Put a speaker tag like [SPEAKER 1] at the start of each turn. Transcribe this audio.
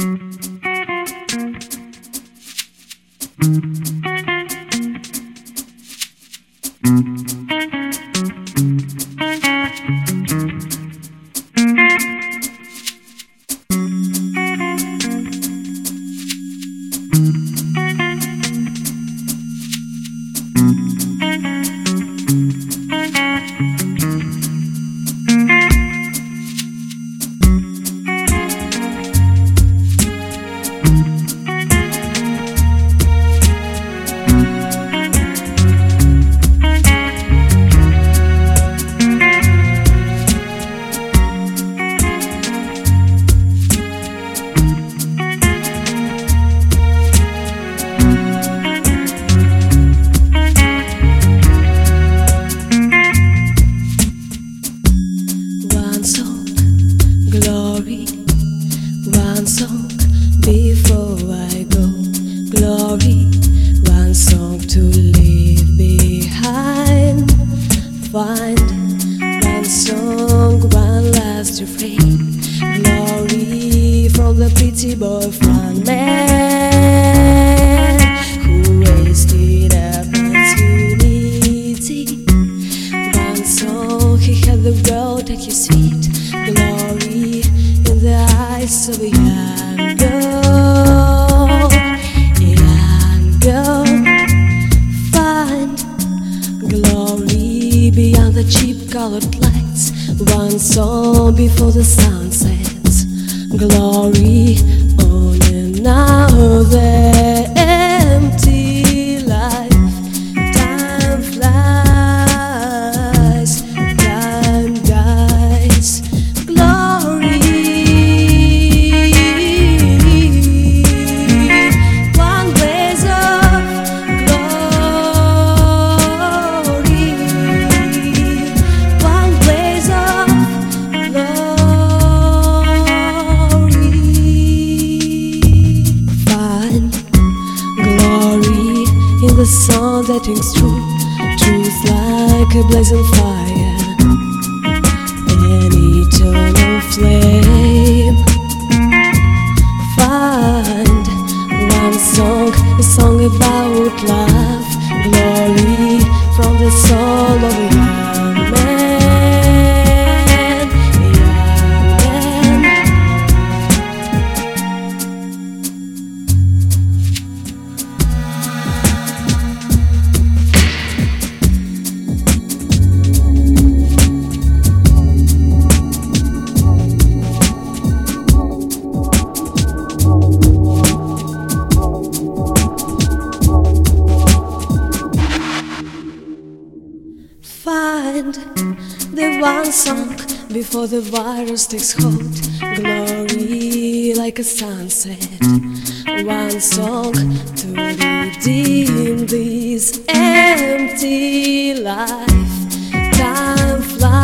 [SPEAKER 1] One song before I go, glory. One song to leave behind. Find one song, one last refrain. Glory from the pretty boy front man who wasted opportunity. One song, he had the world at his feet. Glory in the eyes of a young girl, find glory beyond the cheap colored lights. One song before the sun sets, glory on another empty life. Time flies, time dies. The sun that rings true, truth like a blazing fire, an eternal flame. Find one song, a song about love, glory from the soul of a young man, Find the one song before the virus takes hold, glory like a sunset. One song to redeem this empty life. Time flies.